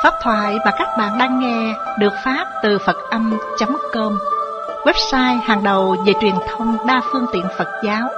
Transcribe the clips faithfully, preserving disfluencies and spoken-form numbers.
Pháp thoại mà các bạn đang nghe được phát từ Phật âm chấm com, website hàng đầu về truyền thông đa phương tiện Phật giáo.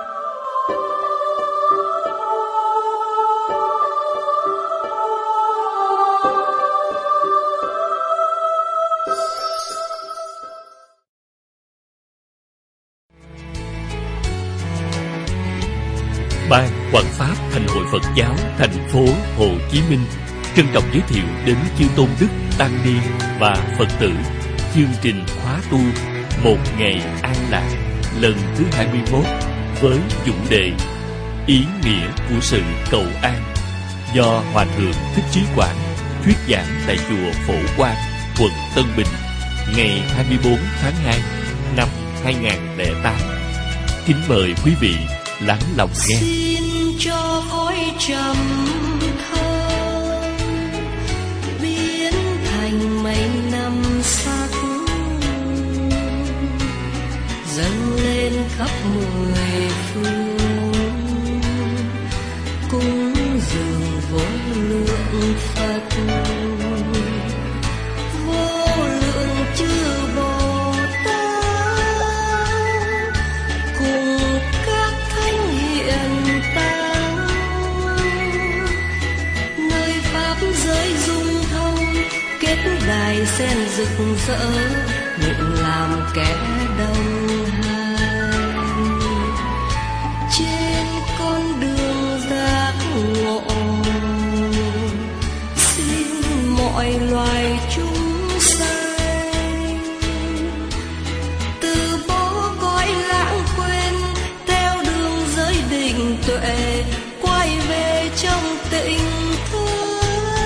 Ban Hoằng Pháp Thành hội Phật giáo thành phố Hồ Chí Minh trân trọng giới thiệu đến chư tôn đức, tăng ni và Phật tử chương trình khóa tu Một Ngày An Lạc lần thứ hai mươi mốt với chủ đề Ý nghĩa của sự cầu an, do Hòa thượng Thích Trí Quảng thuyết giảng tại chùa Phổ Quang, quận Tân Bình, ngày hai mươi bốn tháng hai năm hai nghìn không trăm lẻ tám. Kính mời quý vị lắng lòng nghe. Xin cho khói trầm thơm biến thành mây năm sắc, dâng lên khắp mười phương, cúng dường vô lượng Phật, vô lượng chư Bồ Tát cùng các thánh hiện tăng, nơi pháp giới dung thông, kết đài sen rực rỡ, nguyện làm kẻ đồng hành trên con đường giác ngộ. Xin mọi loài chúng sanh từ bỏ cõi lãng quên, theo đường giới định tuệ, quay về trong tịnh thơ.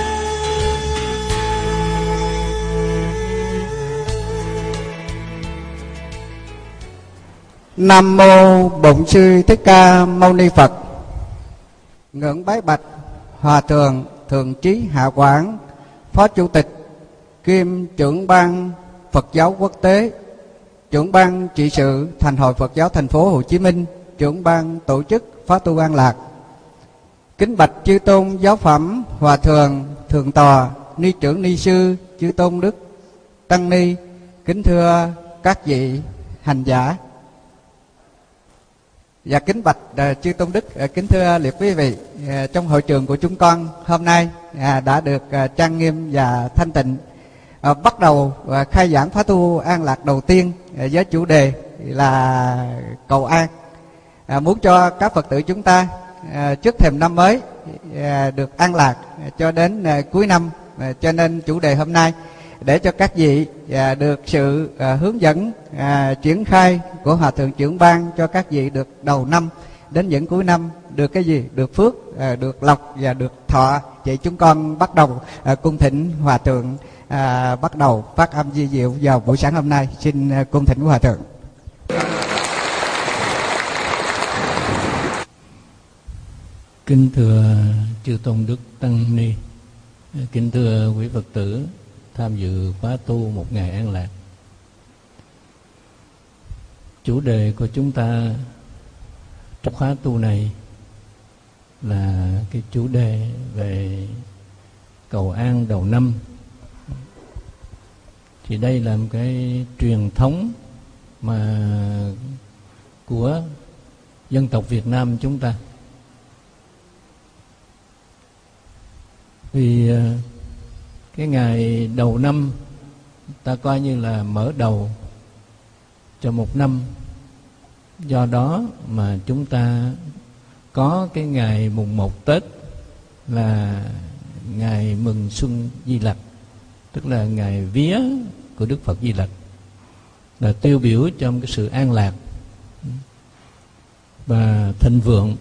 Nam mô Bổn Sư Thích Ca Mâu Ni Phật. Ngưỡng bái bạch Hòa thượng Thượng Trí Hạ Quảng, Phó Chủ tịch kiêm trưởng ban Phật giáo quốc tế, trưởng ban trị sự Thành hội Phật giáo thành phố Hồ Chí Minh, trưởng ban tổ chức Khóa tu An Lạc. Kính bạch chư tôn giáo phẩm, Hòa thượng, thượng tọa, ni trưởng, ni sư, chư tôn đức, tăng ni. Kính thưa các vị hành giả và kính bạch uh, chư tôn đức, uh, kính thưa liệt quý vị, uh, trong hội trường của chúng con hôm nay uh, đã được uh, trang nghiêm và thanh tịnh, uh, bắt đầu uh, khai giảng khóa tu An Lạc đầu tiên uh, với chủ đề là cầu an, uh, muốn cho các Phật tử chúng ta uh, trước thềm năm mới uh, được an lạc uh, cho đến uh, cuối năm. Uh, cho nên chủ đề hôm nay để cho các vị à, được sự à, hướng dẫn à, triển khai của Hòa thượng trưởng ban, cho các vị được đầu năm đến những cuối năm được cái gì? Được phước, à, được lộc và được thọ. Vậy chúng con bắt đầu à, cung thỉnh Hòa thượng à, bắt đầu phát âm di diệu vào buổi sáng hôm nay. Xin à, cung thỉnh Hòa thượng. Kính thưa chư tôn đức tăng ni, kính thưa quý Phật tử tham dự khóa tu Một Ngày An Lạc. Chủ đề của chúng ta trong khóa tu này là cái chủ đề về cầu an đầu năm. Thì đây là một cái truyền thống mà của dân tộc Việt Nam chúng ta. Vì cái ngày đầu năm ta coi như là mở đầu cho một năm. Do đó mà chúng ta có cái ngày mùng một Tết là ngày mừng xuân Di Lặc, tức là ngày vía của Đức Phật Di Lặc, là tiêu biểu trong cái sự an lạc và thịnh vượng.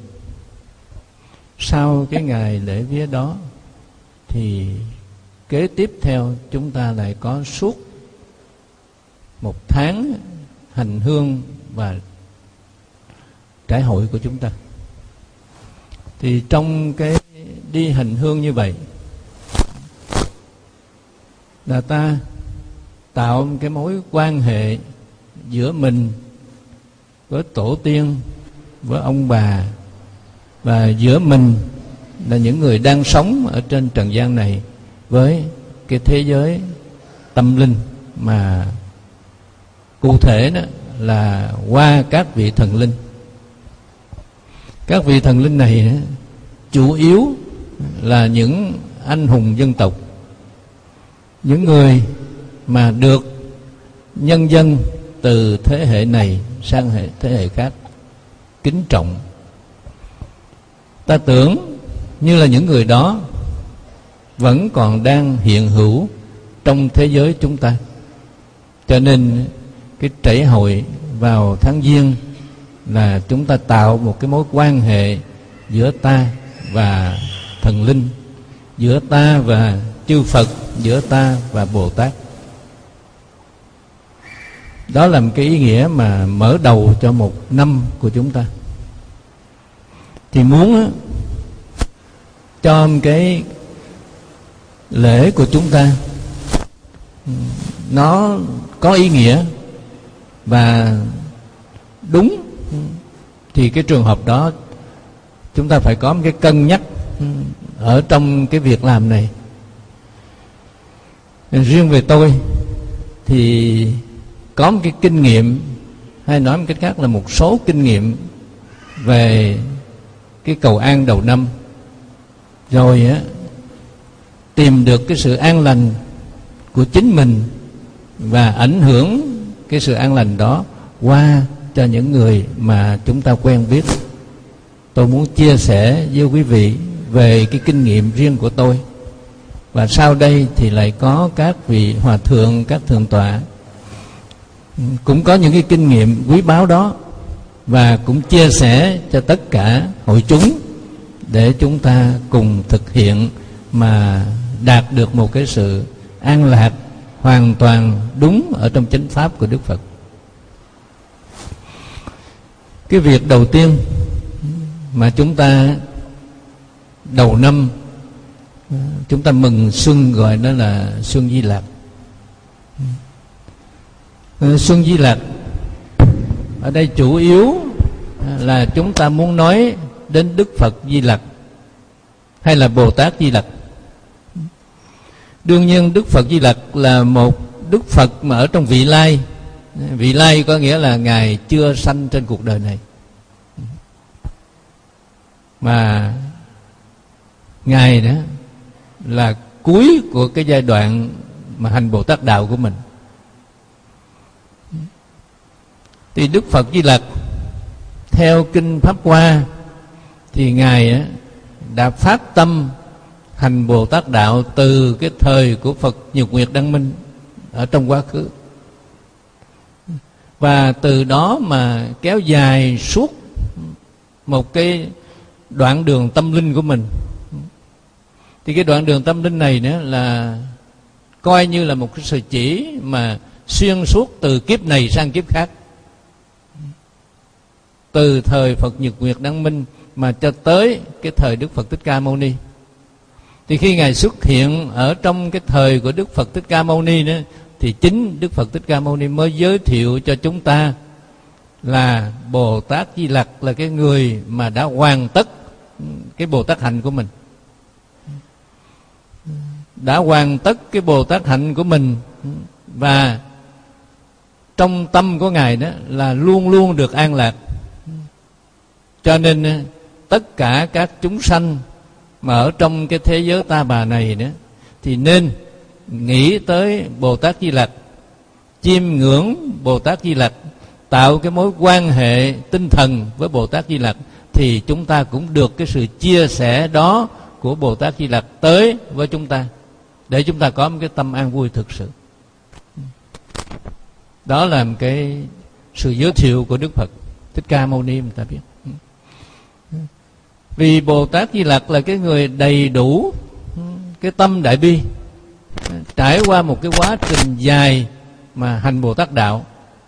Sau cái ngày lễ vía đó thì kế tiếp theo chúng ta lại có suốt một tháng hành hương và trải hội của chúng ta. Thì trong cái đi hành hương như vậy là ta tạo cái mối quan hệ giữa mình với tổ tiên, với ông bà, và giữa mình là những người đang sống ở trên trần gian này với cái thế giới tâm linh, mà cụ thể đó là qua các vị thần linh. Các vị thần linh này chủ yếu là những anh hùng dân tộc, những người mà được nhân dân từ thế hệ này sang hệ thế hệ khác kính trọng. Ta tưởng như là những người đó vẫn còn đang hiện hữu trong thế giới chúng ta, cho nên cái trễ hội vào tháng Giêng là chúng ta tạo một cái mối quan hệ giữa ta và thần linh, giữa ta và chư Phật, giữa ta và Bồ Tát. Đó là một cái ý nghĩa mà mở đầu cho một năm của chúng ta. Thì muốn cho cái lễ của chúng ta nó có ý nghĩa và đúng, thì cái trường hợp đó chúng ta phải có một cái cân nhắc ở trong cái việc làm này. Riêng về tôi thì có một cái kinh nghiệm, hay nói một cách khác là một số kinh nghiệm về cái cầu an đầu năm, rồi á tìm được cái sự an lành của chính mình và ảnh hưởng cái sự an lành đó qua cho những người mà chúng ta quen biết. Tôi muốn chia sẻ với quý vị về cái kinh nghiệm riêng của tôi, và sau đây thì lại có các vị hòa thượng, các thượng tọa cũng có những cái kinh nghiệm quý báu đó, và cũng chia sẻ cho tất cả hội chúng để chúng ta cùng thực hiện mà đạt được một cái sự an lạc hoàn toàn đúng ở trong chánh pháp của Đức Phật. Cái việc đầu tiên mà chúng ta đầu năm chúng ta mừng xuân gọi đó là Xuân Di Lạc. Xuân Di Lạc ở đây chủ yếu là chúng ta muốn nói đến Đức Phật Di Lặc hay là Bồ Tát Di Lặc. Đương nhiên Đức Phật Di Lặc là một Đức Phật mà ở trong vị lai. Vị lai có nghĩa là Ngài chưa sanh trên cuộc đời này, mà Ngài đó là cuối của cái giai đoạn mà hành Bồ Tát đạo của mình. Thì Đức Phật Di Lặc theo Kinh Pháp Hoa thì Ngài đã phát tâm hành Bồ Tát đạo từ cái thời của Phật Nhật Nguyệt Đăng Minh ở trong quá khứ, và từ đó mà kéo dài suốt một cái đoạn đường tâm linh của mình. Thì cái đoạn đường tâm linh này nữa là coi như là một cái sự chỉ mà xuyên suốt từ kiếp này sang kiếp khác, từ thời Phật Nhật Nguyệt Đăng Minh mà cho tới cái thời Đức Phật Thích Ca Mâu Ni. Thì khi Ngài xuất hiện ở trong cái thời của Đức Phật Thích Ca Mâu Ni nữa, thì chính Đức Phật Thích Ca Mâu Ni mới giới thiệu cho chúng ta là Bồ Tát Di Lặc là cái người mà đã hoàn tất cái Bồ Tát hạnh của mình, đã hoàn tất cái Bồ Tát hạnh của mình, và trong tâm của Ngài đó là luôn luôn được an lạc. Cho nên tất cả các chúng sanh mà ở trong cái thế giới ta bà này đó thì nên nghĩ tới Bồ Tát Di Lặc, chiêm ngưỡng Bồ Tát Di Lặc, tạo cái mối quan hệ tinh thần với Bồ Tát Di Lặc, thì chúng ta cũng được cái sự chia sẻ đó của Bồ Tát Di Lặc tới với chúng ta, để chúng ta có một cái tâm an vui thực sự. Đó là một cái sự giới thiệu của Đức Phật Thích Ca Mâu Ni, người ta biết. Vì Bồ Tát Di Lặc là cái người đầy đủ cái tâm đại bi, trải qua một cái quá trình dài mà hành Bồ Tát đạo.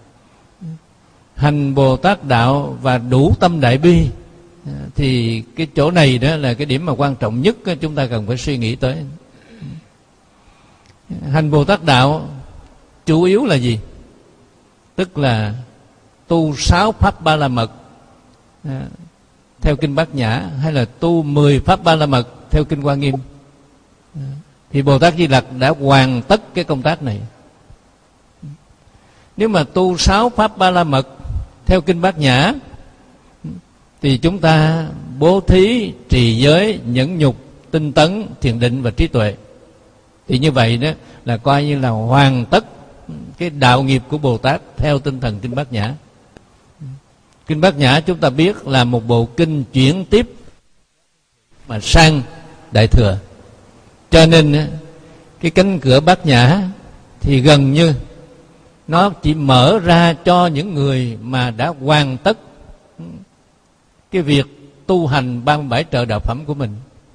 Hành Bồ Tát đạo và đủ tâm đại bi, thì cái chỗ này đó là cái điểm mà quan trọng nhất chúng ta cần phải suy nghĩ tới. Hành Bồ Tát đạo chủ yếu là gì? Tức là tu sáu pháp ba la mật theo Kinh Bát Nhã, hay là tu mười pháp ba la mật theo Kinh Hoa Nghiêm. thì Bồ Tát Di Lặc đã hoàn tất cái công tác này. Nếu mà tu sáu pháp ba la mật theo kinh Bát Nhã thì chúng ta bố thí, trì giới, nhẫn nhục, tinh tấn, thiền định và trí tuệ. Thì như vậy đó là coi như là hoàn tất cái đạo nghiệp của Bồ Tát theo tinh thần kinh Bát Nhã. Kinh Bát Nhã chúng ta biết là một bộ kinh chuyển tiếp mà sang Đại Thừa. Cho nên cái cánh cửa Bát Nhã thì gần như nó chỉ mở ra cho những người mà đã hoàn tất cái việc tu hành ba mươi bảy trợ đạo phẩm của mình.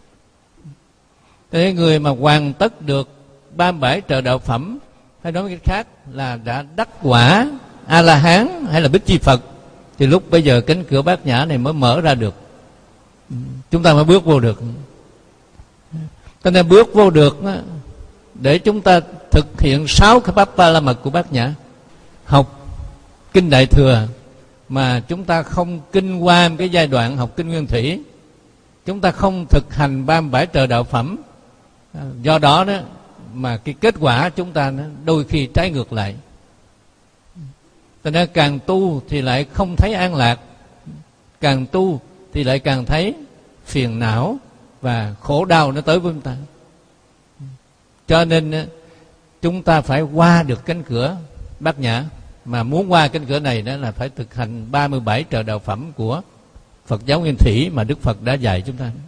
Thế người mà hoàn tất được ba mươi bảy trợ đạo phẩm, hay nói cách khác là đã đắc quả A-la-hán hay là Bích Chi Phật, thì lúc bây giờ cánh cửa Bát Nhã này mới mở ra được. Chúng ta mới bước vô được. Cho nên bước vô được để chúng ta thực hiện sáu cái pháp ba la mật của Bát Nhã. Học kinh Đại Thừa mà chúng ta không kinh qua cái giai đoạn học kinh Nguyên Thủy, chúng ta không thực hành ba mươi bảy trợ đạo phẩm, do đó đó mà cái kết quả chúng ta nó đôi khi trái ngược lại. Cho nên càng tu thì lại không thấy an lạc, càng tu thì lại càng thấy phiền não và khổ đau nó tới với chúng ta. Cho nên chúng ta phải qua được cánh cửa Bát Nhã. Mà muốn qua cánh cửa này đó là phải thực hành ba mươi bảy trợ đạo phẩm của Phật giáo Nguyên Thủy mà Đức Phật đã dạy chúng ta.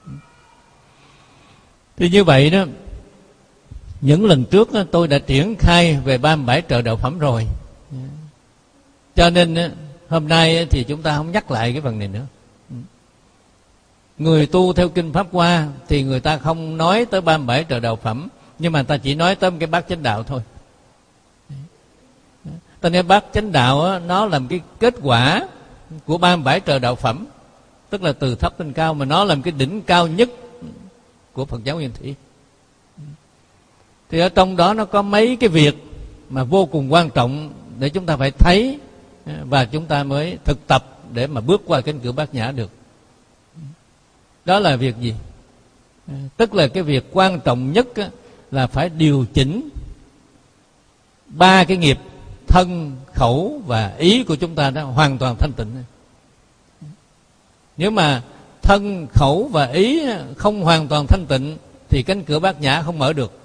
Thì như vậy đó, những lần trước đó, tôi đã triển khai về ba mươi bảy trợ đạo phẩm rồi. Cho nên hôm nay thì chúng ta không nhắc lại cái phần này nữa. Người tu theo kinh Pháp Hoa thì người ta không nói tới ba mươi bảy trợ đạo phẩm, nhưng mà ta chỉ nói tới cái bát chánh đạo thôi. Ta nên bát chánh đạo đó, nó làm cái kết quả của ba mươi bảy trợ đạo phẩm, tức là từ thấp lên cao, mà nó làm cái đỉnh cao nhất của Phật giáo Nguyên Thủy. Thì ở trong đó nó có mấy cái việc mà vô cùng quan trọng để chúng ta phải thấy, và chúng ta mới thực tập để mà bước qua cánh cửa Bát Nhã được. Đó là việc gì? Tức là cái việc quan trọng nhất là phải điều chỉnh ba cái nghiệp thân, khẩu và ý của chúng ta đó hoàn toàn thanh tịnh. Nếu mà thân, khẩu và ý không hoàn toàn thanh tịnh thì cánh cửa Bát Nhã không mở được.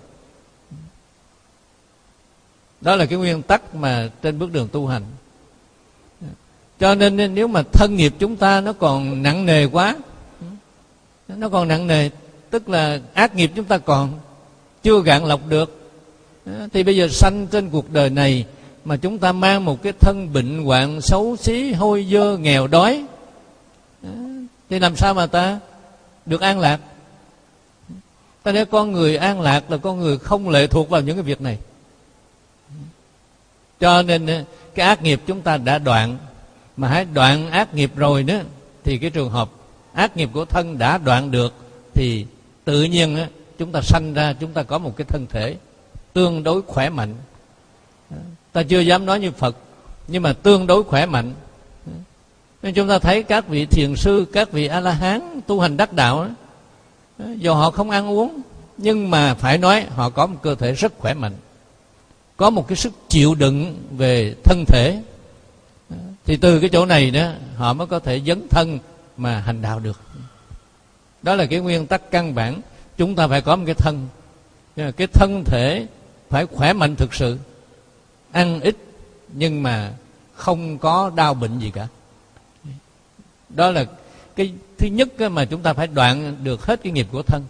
Đó là cái nguyên tắc mà trên bước đường tu hành. Cho nên nếu mà thân nghiệp chúng ta nó còn nặng nề quá, nó còn nặng nề, tức là ác nghiệp chúng ta còn chưa gạn lọc được, thì bây giờ sanh trên cuộc đời này mà chúng ta mang một cái thân bệnh hoạn xấu xí, hôi dơ, nghèo đói, thì làm sao mà ta được an lạc? Ta nói con người an lạc là con người không lệ thuộc vào những cái việc này. Cho nên cái ác nghiệp chúng ta đã đoạn, mà hãy đoạn ác nghiệp rồi đó, thì cái trường hợp ác nghiệp của thân đã đoạn được thì tự nhiên đó, chúng ta sanh ra, chúng ta có một cái thân thể tương đối khỏe mạnh. Ta chưa dám nói như Phật, nhưng mà tương đối khỏe mạnh. Nên chúng ta thấy các vị thiền sư, các vị A-la-hán tu hành đắc đạo đó, dù họ không ăn uống, nhưng mà phải nói họ có một cơ thể rất khỏe mạnh, có một cái sức chịu đựng về thân thể. Thì từ cái chỗ này đó họ mới có thể dấn thân mà hành đạo được. Đó là cái nguyên tắc căn bản. Chúng ta phải có một cái thân, cái thân thể phải khỏe mạnh thực sự, ăn ít nhưng mà không có đau bệnh gì cả. Đó là cái thứ nhất mà chúng ta phải đoạn được hết cái nghiệp của thân.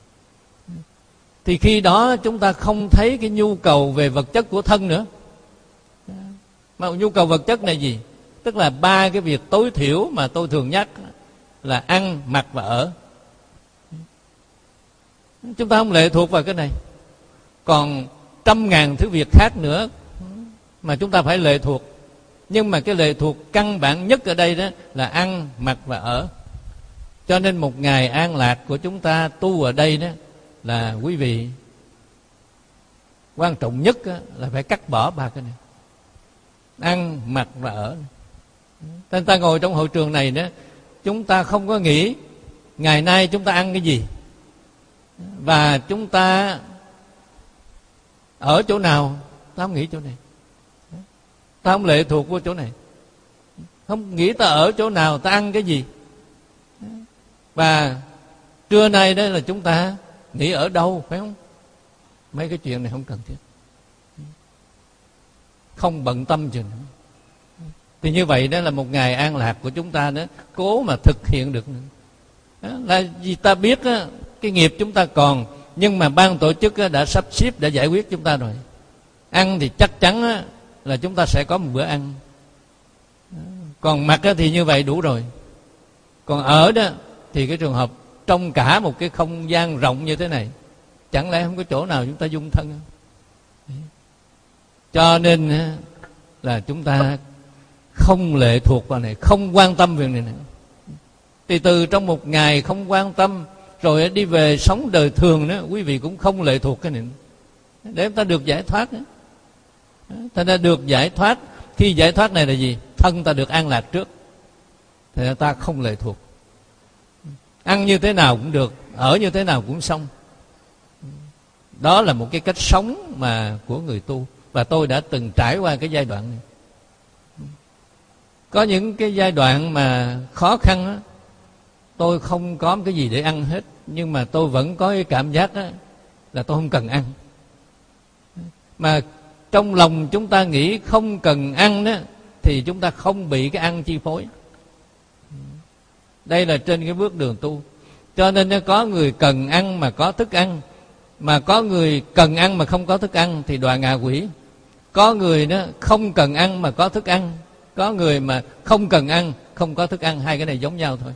Thì khi đó chúng ta không thấy cái nhu cầu về vật chất của thân nữa. Mà nhu cầu vật chất này gì? Tức là ba cái việc tối thiểu mà tôi thường nhắc là ăn, mặc và ở. Chúng ta không lệ thuộc vào cái này. Còn trăm ngàn thứ việc khác nữa mà chúng ta phải lệ thuộc. Nhưng mà cái lệ thuộc căn bản nhất ở đây đó là ăn, mặc và ở. Cho nên một ngày an lạc của chúng ta tu ở đây đó là quý vị, quan trọng nhất là phải cắt bỏ ba cái này: ăn, mặc và ở. Nên ta ngồi trong hội trường này đó, chúng ta không có nghĩ ngày nay chúng ta ăn cái gì, Và chúng ta ở chỗ nào ta không nghĩ chỗ này, ta không lệ thuộc vô chỗ này, không nghĩ ta ở chỗ nào, ta ăn cái gì. Và trưa nay đây là chúng ta nghĩ ở đâu, phải không? Mấy cái chuyện này không cần thiết, không bận tâm chừng nữa. Thì như vậy đó là một ngày an lạc của chúng ta đó, cố mà thực hiện được. Đó là vì ta biết đó, cái nghiệp chúng ta còn, nhưng mà ban tổ chức đã sắp xếp, đã giải quyết chúng ta rồi. Ăn thì chắc chắn đó, là chúng ta sẽ có một bữa ăn. Còn mặc thì như vậy đủ rồi. Còn ở đó thì cái trường hợp trong cả một cái không gian rộng như thế này, chẳng lẽ không có chỗ nào chúng ta dung thân không? Cho nên là chúng ta không lệ thuộc vào này, không quan tâm việc này nữa. Thì từ trong một ngày không quan tâm, rồi đi về sống đời thường đó, quý vị cũng không lệ thuộc cái này nữa, để chúng ta được giải thoát đó. Ta đã được giải thoát. Khi giải thoát này là gì? Thân ta được an lạc trước, thì ta không lệ thuộc. Ăn như thế nào cũng được, ở như thế nào cũng xong. Đó là một cái cách sống mà của người tu. Và tôi đã từng trải qua cái giai đoạn này. Có những cái giai đoạn mà khó khăn đó, tôi không có cái gì để ăn hết, nhưng mà tôi vẫn có cái cảm giác đó, là tôi không cần ăn. Mà trong lòng chúng ta nghĩ không cần ăn đó, thì chúng ta không bị cái ăn chi phối. Đây là trên cái bước đường tu. Cho nên nó có người cần ăn mà có thức ăn, mà có người cần ăn mà không có thức ăn thì đọa ngạ quỷ. Có người đó không cần ăn mà có thức ăn, có người mà không cần ăn không có thức ăn. Hai cái này giống nhau thôi.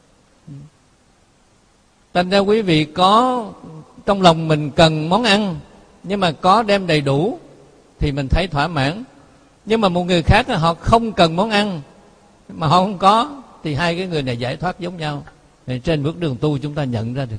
Thành ra quý vị có trong lòng mình cần món ăn, nhưng mà có đem đầy đủ thì mình thấy thỏa mãn. Nhưng mà một người khác là họ không cần món ăn mà họ không có, thì hai cái người này giải thoát giống nhau. Thì trên bước đường tu chúng ta nhận ra được,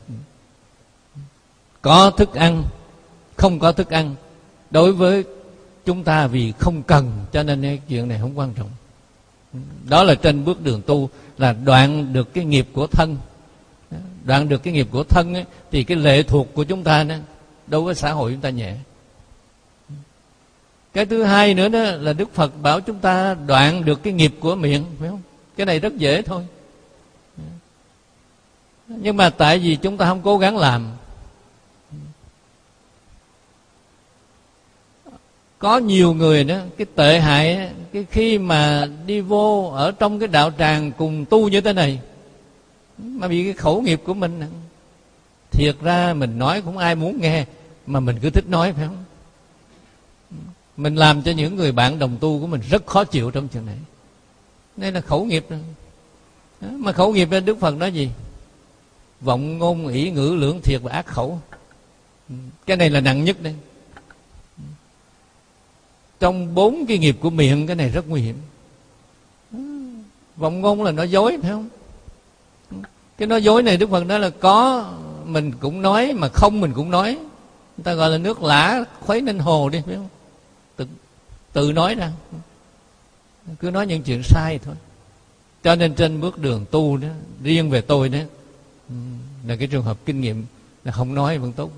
có thức ăn, không có thức ăn, đối với chúng ta vì không cần, cho nên cái chuyện này không quan trọng. Đó là trên bước đường tu, là đoạn được cái nghiệp của thân. Đoạn được cái nghiệp của thân ấy, thì cái lệ thuộc của chúng ta đó, đối với xã hội chúng ta nhẹ. Cái thứ hai nữa đó là Đức Phật bảo chúng ta đoạn được cái nghiệp của miệng, phải không? Cái này rất dễ thôi. Nhưng mà tại vì chúng ta không cố gắng làm. Có nhiều người đó, cái tệ hại, cái khi mà đi vô ở trong cái đạo tràng cùng tu như thế này, mà bị cái khẩu nghiệp của mình, thiệt ra mình nói cũng ai muốn nghe, mà mình cứ thích nói, phải không? Mình làm cho những người bạn đồng tu của mình rất khó chịu trong chuyện này. Đây là khẩu nghiệp đó. Mà khẩu nghiệp đó Đức Phật nói gì? Vọng ngôn, ỷ ngữ, lưỡng thiệt và ác khẩu. Cái này là nặng nhất đây. Trong bốn cái nghiệp của miệng, cái này rất nguy hiểm. Vọng ngôn là nói dối, phải không? Cái nói dối này Đức Phật nói là có mình cũng nói, mà không mình cũng nói. Người ta gọi là nước lã khuấy nên hồ đi, phải không? Tự, tự nói ra, cứ nói những chuyện sai thôi. Cho nên trên bước đường tu đó, riêng về tôi đó, là cái trường hợp kinh nghiệm là không nói vẫn tốt.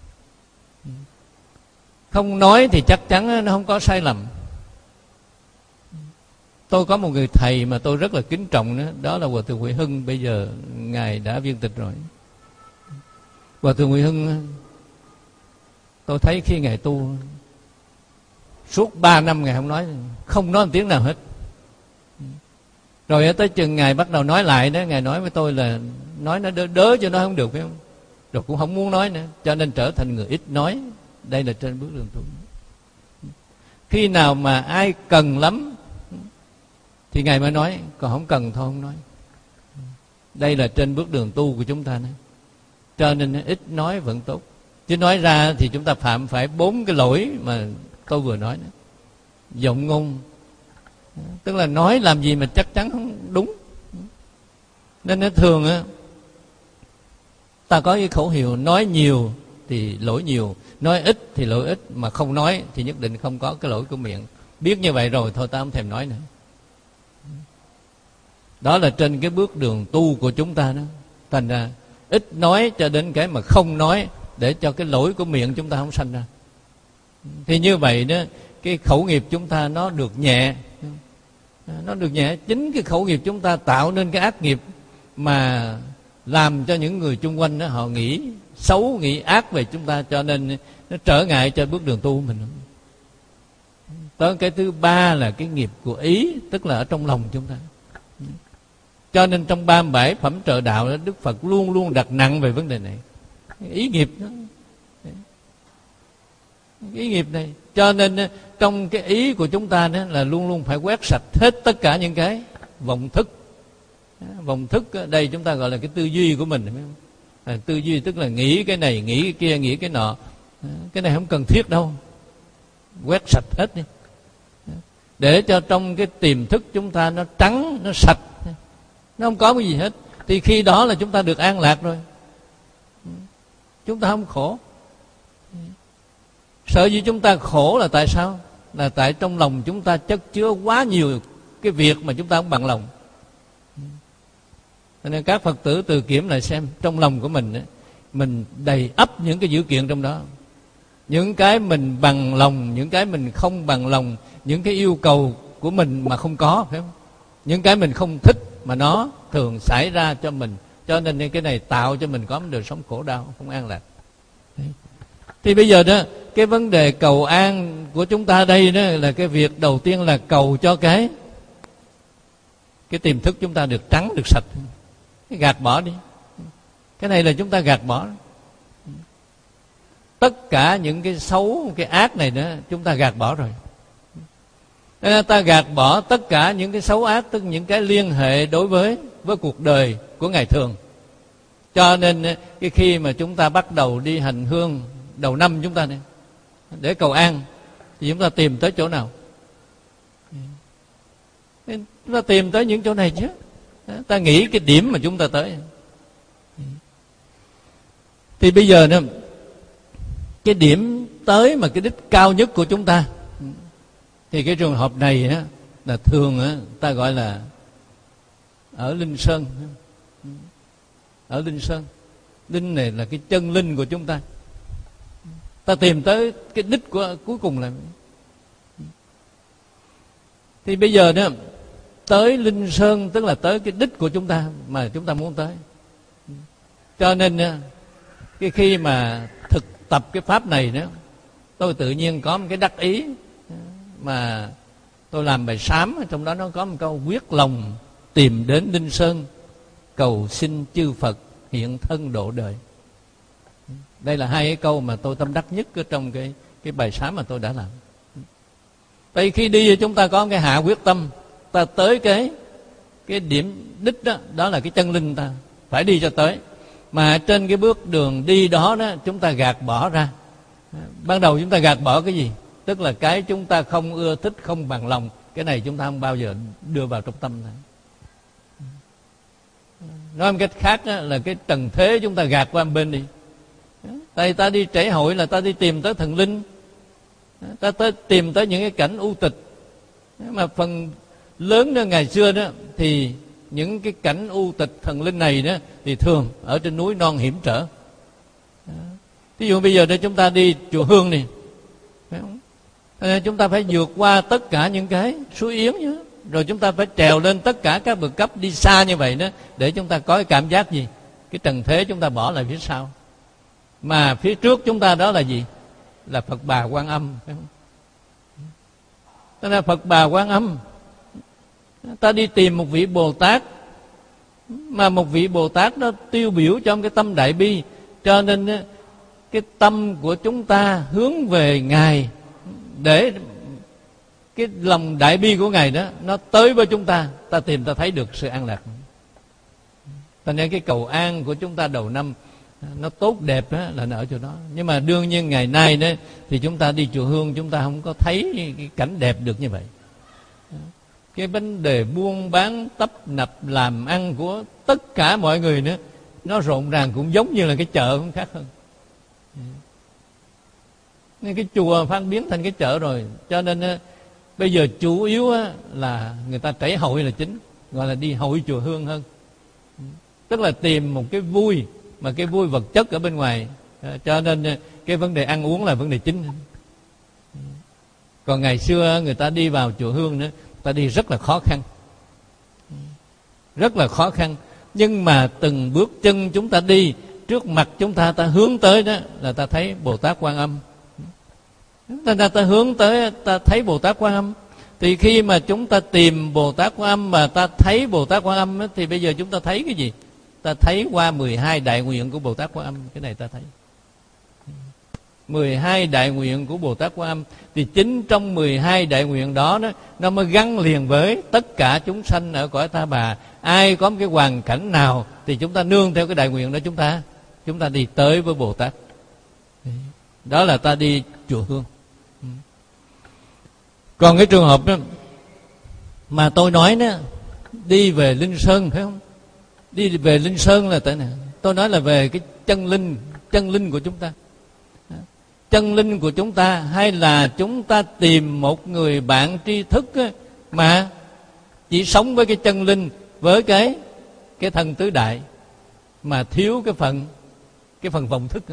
Không nói thì chắc chắn nó không có sai lầm. Tôi có một người thầy mà tôi rất là kính trọng đó, đó là Hòa Thượng Huệ Hưng. Bây giờ Ngài đã viên tịch rồi. Hòa Thượng Huệ Hưng, tôi thấy khi Ngài tu suốt ba năm Ngài không nói, không nói một tiếng nào hết. Rồi tới chừng Ngài bắt đầu nói lại đó, Ngài nói với tôi là nói nó đớ, đớ cho nó không được, phải không? Rồi cũng không muốn nói nữa, cho nên trở thành người ít nói. Đây là trên bước đường tu. Khi nào mà ai cần lắm thì Ngài mới nói, còn không cần thôi không nói. Đây là trên bước đường tu của chúng ta đó. Cho nên ít nói vẫn tốt. Chứ nói ra thì chúng ta phạm phải bốn cái lỗi mà tôi vừa nói đó. Vọng ngôn, tức là nói làm gì mà chắc chắn không đúng. Nên nó thường á, ta có cái khẩu hiệu nói nhiều thì lỗi nhiều, nói ít thì lỗi ít, mà không nói thì nhất định không có cái lỗi của miệng. Biết như vậy rồi thôi ta không thèm nói nữa. Đó là trên cái bước đường tu của chúng ta đó. Thành ra ít nói cho đến cái mà không nói, để cho cái lỗi của miệng chúng ta không sanh ra. Thì như vậy đó, cái khẩu nghiệp chúng ta nó được nhẹ, nó được nhẹ. Chính cái khẩu nghiệp chúng ta tạo nên cái ác nghiệp mà làm cho những người chung quanh đó họ nghĩ xấu, nghĩ ác về chúng ta, cho nên nó trở ngại cho bước đường tu của mình. Tới cái thứ ba là cái nghiệp của ý, tức là ở trong lòng chúng ta. Cho nên trong ba mươi bảy phẩm trợ đạo đó, Đức Phật luôn luôn đặt nặng về vấn đề này, ý nghiệp đó. Ý nghiệp này, cho nên trong cái ý của chúng ta đó là luôn luôn phải quét sạch hết tất cả những cái vọng thức. Vọng thức ở đây chúng ta gọi là cái tư duy của mình, à, tư duy tức là nghĩ cái này, nghĩ cái kia, nghĩ cái nọ. Cái này không cần thiết đâu, quét sạch hết đi, để cho trong cái tiềm thức chúng ta nó trắng, nó sạch, nó không có cái gì hết. Thì khi đó là chúng ta được an lạc rồi, chúng ta không khổ. Sợ gì chúng ta khổ là tại sao? Là tại trong lòng chúng ta chất chứa quá nhiều cái việc mà chúng ta không bằng lòng. Cho nên các Phật tử tự kiểm lại xem trong lòng của mình, mình đầy ắp những cái dữ kiện trong đó. Những cái mình bằng lòng, những cái mình không bằng lòng, những cái yêu cầu của mình mà không có, phải không? Những cái mình không thích mà nó thường xảy ra cho mình. Cho nên cái này tạo cho mình có một đời sống khổ đau, không an lạc. Thì bây giờ đó, cái vấn đề cầu an của chúng ta đây đó là cái việc đầu tiên là cầu cho cái cái tiềm thức chúng ta được trắng, được sạch, gạt bỏ đi. Cái này là chúng ta gạt bỏ tất cả những cái xấu, cái ác này nữa, chúng ta gạt bỏ rồi. Ta gạt bỏ tất cả những cái xấu ác, tức những cái liên hệ đối với với cuộc đời của ngày thường. Cho nên cái khi mà chúng ta bắt đầu đi hành hương đầu năm chúng ta này, để cầu an, thì chúng ta tìm tới chỗ nào? Chúng ta tìm tới những chỗ này chứ. Ta nghĩ cái điểm mà chúng ta tới. Thì bây giờ nữa, cái điểm tới mà cái đích cao nhất của chúng ta, thì cái trường hợp này á, là thường á, ta gọi là ở Linh Sơn. Ở Linh Sơn, Linh này là cái chân linh của chúng ta. Ta tìm tới cái đích của cuối cùng là. Thì bây giờ đó, tới Linh Sơn tức là tới cái đích của chúng ta mà chúng ta muốn tới. Cho nên cái khi mà thực tập cái pháp này đó, tôi tự nhiên có một cái đắc ý mà tôi làm bài sám, trong đó nó có một câu: quyết lòng tìm đến Linh Sơn, cầu xin chư Phật hiện thân độ đời. Đây là hai cái câu mà tôi tâm đắc nhất ở trong cái cái bài sám mà tôi đã làm. Tại khi đi chúng ta có cái hạ quyết tâm, ta tới cái cái điểm đích đó, đó là cái chân linh ta phải đi cho tới. Mà trên cái bước đường đi đó đó, chúng ta gạt bỏ ra. Ban đầu chúng ta gạt bỏ cái gì? Tức là cái chúng ta không ưa thích, không bằng lòng. Cái này chúng ta không bao giờ đưa vào trong tâm này. Nói một cách khác đó, là cái trần thế chúng ta gạt qua một bên đi. Tại ta đi trễ hội là ta đi tìm tới thần linh, ta tới tìm tới những cái cảnh u tịch. Mà phần lớn đó, ngày xưa đó, thì những cái cảnh u tịch thần linh này đó, thì thường ở trên núi non hiểm trở. Ví dụ bây giờ đây chúng ta đi chùa Hương này, phải không? Chúng ta phải vượt qua tất cả những cái suối yến nhá. Rồi chúng ta phải trèo lên tất cả các bậc cấp đi xa như vậy đó, để chúng ta có cái cảm giác gì? Cái trần thế chúng ta bỏ lại phía sau. Mà phía trước chúng ta đó là gì? Là Phật Bà Quan Âm, phải không? Đó là Phật Bà Quan Âm. Ta đi tìm một vị Bồ Tát, mà một vị Bồ Tát đó tiêu biểu trong cái tâm đại bi. Cho nên cái tâm của chúng ta hướng về Ngài, để cái lòng đại bi của Ngài đó nó tới với chúng ta, ta tìm ta thấy được sự an lạc. Cho nên cái cầu an của chúng ta đầu năm nó tốt đẹp đó, là nó ở chỗ đó. Nhưng mà đương nhiên ngày nay đó, thì chúng ta đi chùa Hương chúng ta không có thấy cái cảnh đẹp được như vậy. Cái vấn đề buôn bán tấp nập làm ăn của tất cả mọi người nữa, nó rộn ràng cũng giống như là cái chợ, không khác hơn. Nên cái chùa phát biến thành cái chợ rồi. Cho nên bây giờ chủ yếu là người ta trảy hội là chính, gọi là đi hội chùa Hương hơn. Tức là tìm một cái vui, mà cái vui vật chất ở bên ngoài. Cho nên cái vấn đề ăn uống là vấn đề chính. Còn ngày xưa người ta đi vào chùa Hương nữa, ta đi rất là khó khăn, rất là khó khăn. Nhưng mà từng bước chân chúng ta đi, trước mặt chúng ta ta hướng tới đó là ta thấy Bồ Tát Quan Âm. Ta, ta, ta hướng tới ta thấy Bồ Tát Quan Âm. Thì khi mà chúng ta tìm Bồ Tát Quan Âm mà ta thấy Bồ Tát Quan Âm, thì bây giờ chúng ta thấy cái gì? Ta thấy qua mười hai đại nguyện của Bồ Tát Quan Âm. Cái này ta thấy mười hai đại nguyện của Bồ Tát Quan Âm. Thì chính trong mười hai đại nguyện đó, đó nó mới gắn liền với tất cả chúng sanh ở cõi Ta Bà. Ai có một cái hoàn cảnh nào thì chúng ta nương theo cái đại nguyện đó, chúng ta chúng ta đi tới với Bồ Tát. Đó là ta đi chùa Hương. Còn cái trường hợp đó mà tôi nói đó, đi về Linh Sơn, phải không? Đi về Linh Sơn là tại nào? Tôi nói là về cái chân linh, chân linh của chúng ta. Chân linh của chúng ta, hay là chúng ta tìm một người bạn tri thức mà chỉ sống với cái chân linh, với cái cái thân tứ đại, mà thiếu cái phần cái phần vọng thức.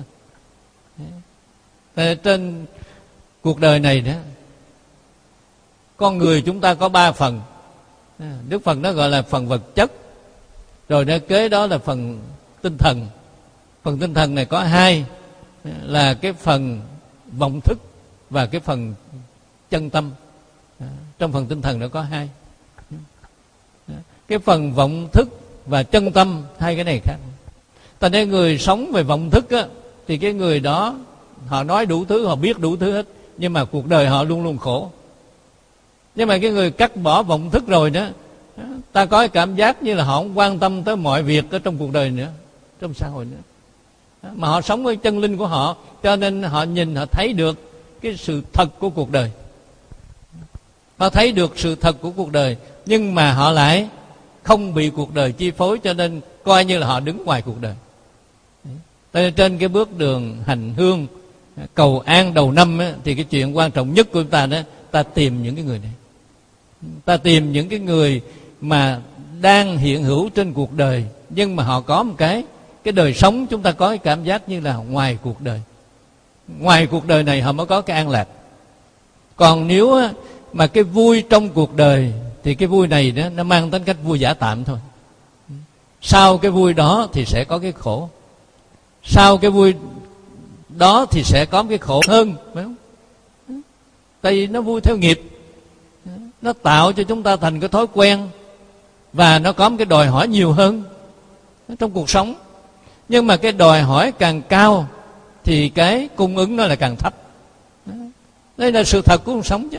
Trên cuộc đời này đó, con người chúng ta có ba phần. Đức Phật nó gọi là phần vật chất, rồi nó kế đó là phần tinh thần. Phần tinh thần này có hai, là cái phần vọng thức và cái phần chân tâm. Trong phần tinh thần nó có hai. Cái phần vọng thức và chân tâm, hai cái này khác. Thành ra người sống về vọng thức á, thì cái người đó họ nói đủ thứ, họ biết đủ thứ hết, nhưng mà cuộc đời họ luôn luôn khổ. Nhưng mà cái người cắt bỏ vọng thức rồi đó, ta có cái cảm giác như là họ không quan tâm tới mọi việc ở trong cuộc đời nữa, trong xã hội nữa, mà họ sống với chân linh của họ. Cho nên họ nhìn, họ thấy được cái sự thật của cuộc đời, họ thấy được sự thật của cuộc đời, nhưng mà họ lại không bị cuộc đời chi phối, cho nên coi như là họ đứng ngoài cuộc đời. Trên cái bước đường hành hương cầu an đầu năm á, thì cái chuyện quan trọng nhất của chúng ta đó, ta tìm những cái người này, ta tìm những cái người mà đang hiện hữu trên cuộc đời, nhưng mà họ có một cái cái đời sống, chúng ta có cái cảm giác như là ngoài cuộc đời. Ngoài cuộc đời này họ mới có cái an lạc. Còn nếu á, mà cái vui trong cuộc đời, thì cái vui này đó, nó mang tính cách vui giả tạm thôi. Sau cái vui đó thì sẽ có cái khổ. Sau cái vui đó thì sẽ có cái khổ hơn, phải không? Tại vì nó vui theo nghiệp, nó tạo cho chúng ta thành cái thói quen, và nó có một cái đòi hỏi nhiều hơn trong cuộc sống. Nhưng mà cái đòi hỏi càng cao thì cái cung ứng nó là càng thấp. Đây là sự thật của cuộc sống chứ.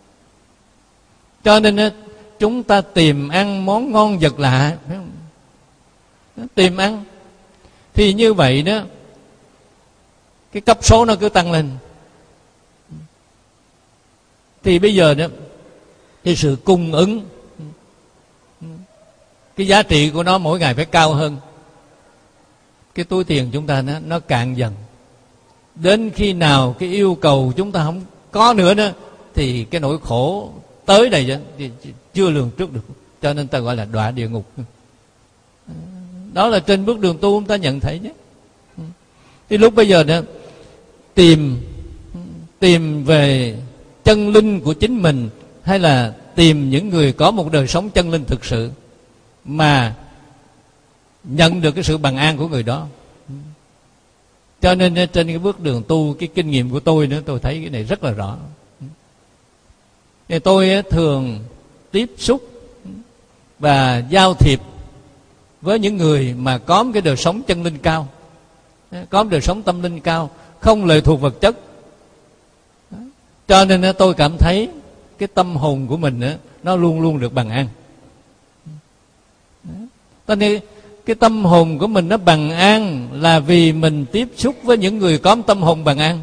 Cho nên chúng ta tìm ăn món ngon vật lạ, phải không? Tìm ăn thì như vậy đó, cái cấp số nó cứ tăng lên. Thì bây giờ đó, cái sự cung ứng, cái giá trị của nó mỗi ngày phải cao hơn. Cái túi tiền chúng ta nó, nó cạn dần. Đến khi nào cái yêu cầu chúng ta không có nữa đó, thì cái nỗi khổ tới đây thì chưa lường trước được. Cho nên ta gọi là đọa địa ngục. Đó là trên bước đường tu chúng ta nhận thấy chứ. Thì lúc bây giờ đó, tìm tìm về chân linh của chính mình, hay là tìm những người có một đời sống chân linh thực sự, mà nhận được cái sự bằng an của người đó. Cho nên trên cái bước đường tu, cái kinh nghiệm của tôi nữa, tôi thấy cái này rất là rõ. Thì tôi thường tiếp xúc và giao thiệp với những người mà có một cái đời sống chân linh cao, có một đời sống tâm linh cao, không lệ thuộc vật chất. Cho nên tôi cảm thấy cái tâm hồn của mình nó luôn luôn được bằng an. Cho nên cái tâm hồn của mình nó bằng an là vì mình tiếp xúc với những người có tâm hồn bằng an.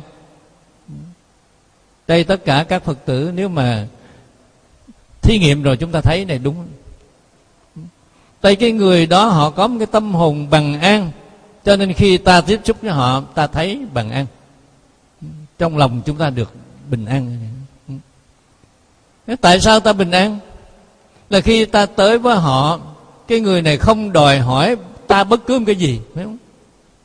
Đây tất cả các Phật tử nếu mà thí nghiệm rồi chúng ta thấy này đúng. Tại cái người đó họ có một cái tâm hồn bằng an, cho nên khi ta tiếp xúc với họ, ta thấy bằng an, trong lòng chúng ta được bình an. Tại sao ta bình an? Là khi ta tới với họ, cái người này không đòi hỏi ta bất cứ một cái gì, phải không?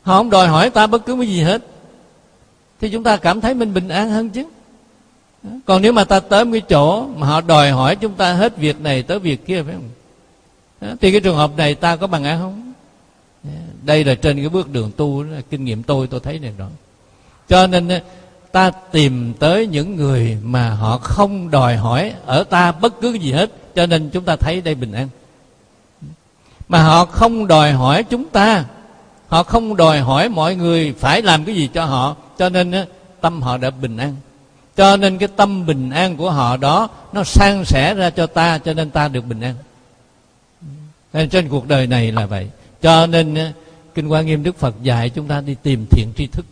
họ không đòi hỏi ta bất cứ cái gì hết, thì chúng ta cảm thấy mình bình an hơn chứ. Còn nếu mà ta tới một cái chỗ mà họ đòi hỏi chúng ta hết việc này tới việc kia, phải không? Thì cái trường hợp này ta có bằng an không? Đây là trên cái bước đường tu, kinh nghiệm tôi tôi thấy này rõ. Cho nên ta tìm tới những người mà họ không đòi hỏi ở ta bất cứ cái gì hết, cho nên chúng ta thấy đây bình an. Mà họ không đòi hỏi chúng ta, họ không đòi hỏi mọi người phải làm cái gì cho họ, cho nên tâm họ đã bình an. Cho nên cái tâm bình an của họ đó nó san sẻ ra cho ta, cho nên ta được bình an. Nên trên cuộc đời này là vậy. Cho nên Kinh Hoa Nghiêm Đức Phật dạy chúng ta đi tìm thiện tri thức.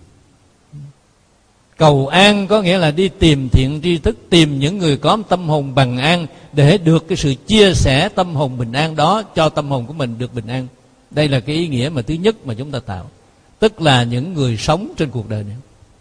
Cầu an có nghĩa là đi tìm thiện tri thức, tìm những người có tâm hồn bằng an để được cái sự chia sẻ tâm hồn bình an đó cho tâm hồn của mình được bình an. Đây là cái ý nghĩa mà thứ nhất mà chúng ta tạo, tức là những người sống trên cuộc đời này.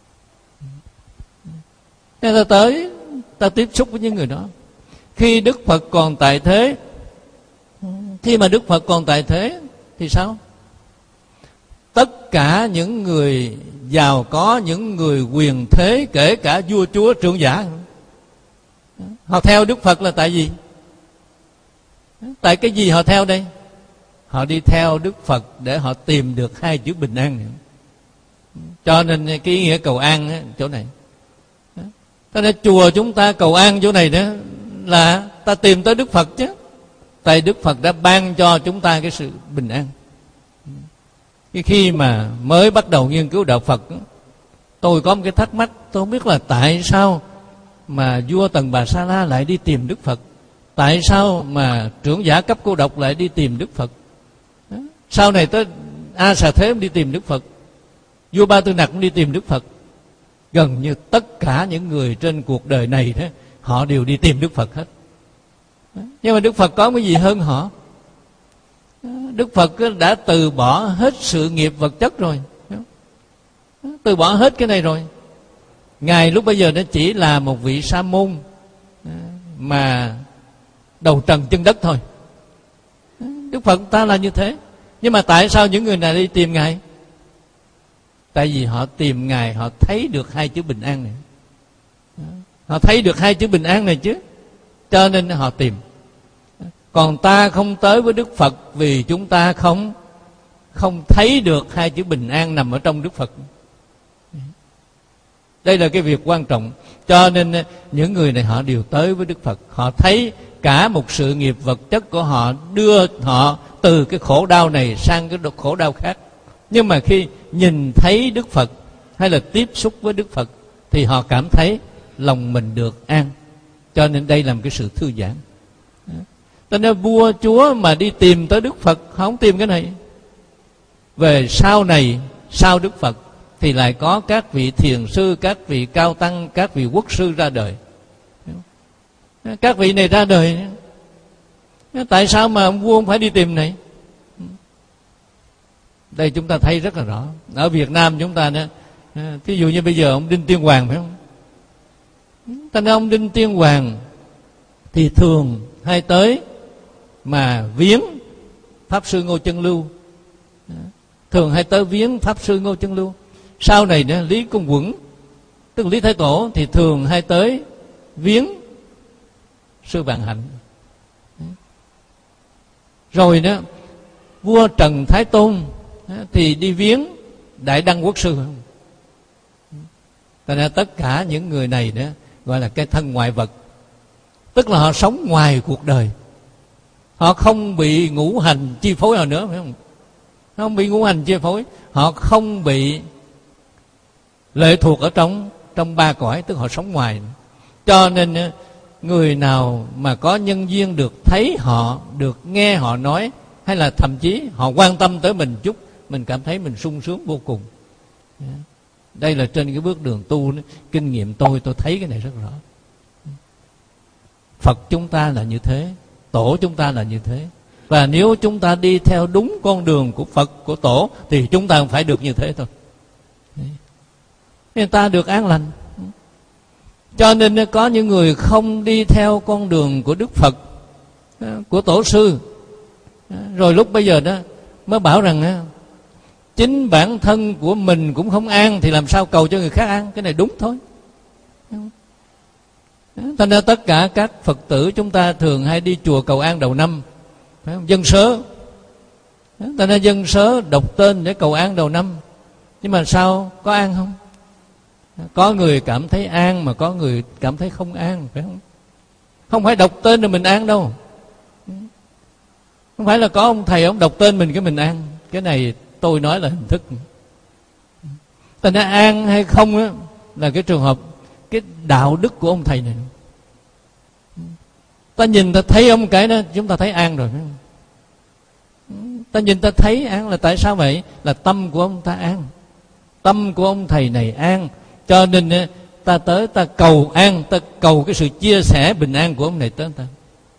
Nên ta tới, ta tiếp xúc với những người đó. Khi Đức Phật còn tại thế, khi mà Đức Phật còn tại thế thì sao? Tất cả những người giàu có, những người quyền thế, kể cả vua chúa trưởng giả, họ theo Đức Phật là tại gì? Tại cái gì họ theo đây? Họ đi theo Đức Phật để họ tìm được hai chữ bình an. Cho nên cái ý nghĩa cầu an á, chỗ này. Cho nên chùa chúng ta cầu an chỗ này đó là ta tìm tới Đức Phật chứ. Tại Đức Phật đã ban cho chúng ta cái sự bình an. Khi mà mới bắt đầu nghiên cứu đạo Phật, tôi có một cái thắc mắc, tôi không biết là tại sao mà vua Tần Bà Sa La lại đi tìm Đức Phật, tại sao mà trưởng giả cấp cô độc lại đi tìm Đức Phật, sau này tới A Xà Thế cũng đi tìm Đức Phật, vua Ba Tư Nặc cũng đi tìm Đức Phật. Gần như tất cả những người trên cuộc đời này đó, họ đều đi tìm Đức Phật hết. Nhưng mà Đức Phật có cái gì hơn họ? Đức Phật đã từ bỏ hết sự nghiệp vật chất rồi, từ bỏ hết cái này rồi. Ngài lúc bây giờ nó chỉ là một vị sa môn mà đầu trần chân đất thôi. Đức Phật ta là như thế. Nhưng mà tại sao những người này đi tìm Ngài? Tại vì họ tìm Ngài, họ thấy được hai chữ bình an này. Họ thấy được hai chữ bình an này chứ, cho nên họ tìm. Còn ta không tới với Đức Phật vì chúng ta không không thấy được hai chữ bình an nằm ở trong Đức Phật. Đây là cái việc quan trọng. Cho nên những người này họ đều tới với Đức Phật. Họ thấy cả một sự nghiệp vật chất của họ đưa họ từ cái khổ đau này sang cái khổ đau khác. Nhưng mà khi nhìn thấy Đức Phật hay là tiếp xúc với Đức Phật thì họ cảm thấy lòng mình được an. Cho nên đây là một cái sự thư giãn. Cho nên vua chúa mà đi tìm tới Đức Phật, họ không tìm cái này. Về sau này, sau Đức Phật thì lại có các vị thiền sư, các vị cao tăng, các vị quốc sư ra đời. Các vị này ra đời, tại sao mà ông vua không phải đi tìm này? Đây chúng ta thấy rất là rõ. Ở Việt Nam chúng ta đó, thí dụ như bây giờ ông Đinh Tiên Hoàng phải không? Thành ra ông Đinh Tiên Hoàng thì thường hay tới mà viếng Pháp Sư Ngô Chân Lưu, thường hay tới viếng Pháp Sư Ngô Chân Lưu. Sau này nữa, Lý Công Uẩn, tức Lý Thái Tổ thì thường hay tới viếng Sư Vạn Hạnh. Rồi đó, vua Trần Thái Tôn thì đi viếng Đại Đăng Quốc Sư. Thành ra tất cả những người này đó gọi là cái thân ngoại vật, tức là họ sống ngoài cuộc đời, họ không bị ngũ hành chi phối nào nữa, phải không? Không bị ngũ hành chi phối, họ không bị lệ thuộc ở trong trong ba cõi, tức họ sống ngoài. Cho nên người nào mà có nhân duyên được thấy họ, được nghe họ nói, hay là thậm chí họ quan tâm tới mình chút, mình cảm thấy mình sung sướng vô cùng. Đây là trên cái bước đường tu, kinh nghiệm tôi tôi thấy cái này rất rõ. Phật chúng ta là như thế, Tổ chúng ta là như thế. Và nếu chúng ta đi theo đúng con đường của Phật, của Tổ, thì chúng ta phải được như thế thôi. Người ta được an lành. Cho nên có những người không đi theo con đường của Đức Phật, của Tổ sư, rồi lúc bây giờ đó mới bảo rằng chính bản thân của mình cũng không an thì làm sao cầu cho người khác an? Cái này đúng thôi. Thành ra tất cả các Phật tử chúng ta thường hay đi chùa cầu an đầu năm, phải không? Dân sớ. Thành ra dân sớ đọc tên để cầu an đầu năm. Nhưng mà sao? Có an không? Có người cảm thấy an mà có người cảm thấy không an, phải không? Không phải đọc tên rồi mình an đâu. Không phải là có ông thầy ông đọc tên mình cái mình an. Cái này tôi nói là hình thức. Thành ra an hay không á là cái trường hợp cái đạo đức của ông thầy này. Ta nhìn ta thấy ông cái đó chúng ta thấy an rồi, phải không? Ta nhìn ta thấy an là tại sao vậy? Là tâm của ông ta an, tâm của ông thầy này an, cho nên ta tới ta cầu an, ta cầu cái sự chia sẻ bình an của ông này tới ta.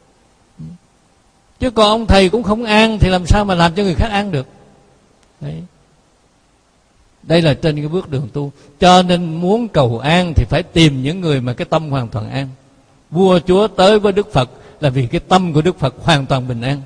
Chứ còn ông thầy cũng không an thì làm sao mà làm cho người khác an được? Đấy. Đây là trên cái bước đường tu. Cho nên muốn cầu an thì phải tìm những người mà cái tâm hoàn toàn an. Vua chúa tới với Đức Phật là vì cái tâm của Đức Phật hoàn toàn bình an.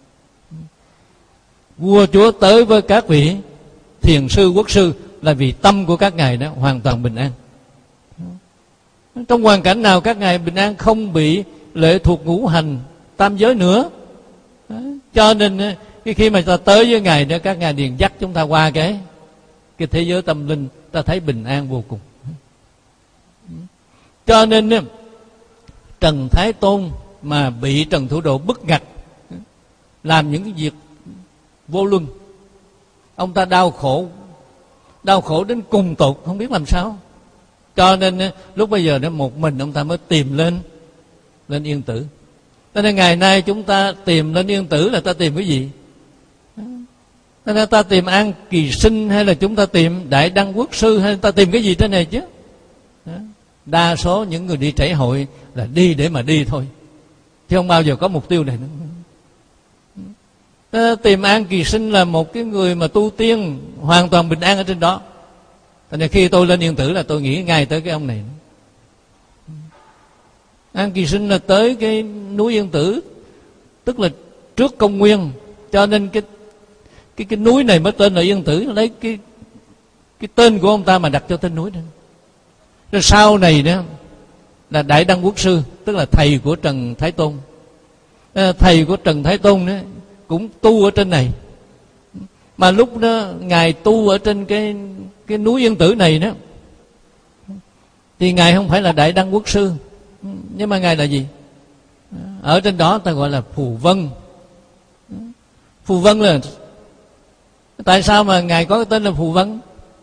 Vua chúa tới với các vị thiền sư quốc sư là vì tâm của các ngài đó hoàn toàn bình an. Trong hoàn cảnh nào các ngài bình an, không bị lệ thuộc ngũ hành tam giới nữa. Cho nên khi mà ta tới với ngài đó, các ngài điền dắt chúng ta qua cái cái thế giới tâm linh, ta thấy bình an vô cùng. Cho nên Trần Thái Tôn mà bị Trần Thủ Độ bức ngặt, làm những cái việc vô luân, ông ta đau khổ, đau khổ đến cùng tột, không biết làm sao. Cho nên lúc bây giờ đó một mình ông ta mới tìm lên lên Yên Tử. Cho nên ngày nay chúng ta tìm lên Yên Tử là ta tìm cái gì? Cho nên ta tìm An Kỳ Sinh hay là chúng ta tìm Đại Đăng Quốc Sư hay ta tìm cái gì trên này chứ? Đa số những người đi trải hội là đi để mà đi thôi, chứ không bao giờ có mục tiêu này nữa. Tìm An Kỳ Sinh là một cái người mà tu tiên hoàn toàn bình an ở trên đó. Cho nên khi tôi lên Yên Tử là tôi nghĩ ngay tới cái ông này. An Kỳ Sinh là tới cái núi Yên Tử, tức là trước công nguyên, cho nên cái cái cái núi này mới tên là Yên Tử, lấy cái cái tên của ông ta mà đặt cho tên núi đó. Rồi sau này đó là Đại Đăng Quốc Sư, tức là thầy của Trần Thái Tôn. Thầy của Trần Thái Tôn đó cũng tu ở trên này. Mà lúc đó ngài tu ở trên cái cái núi Yên Tử này đó, thì ngài không phải là Đại Đăng Quốc Sư, nhưng mà ngài là gì? Ở trên đó ta gọi là Phù Vân. Phù Vân là tại sao mà ngài có cái tên là Phù Vân?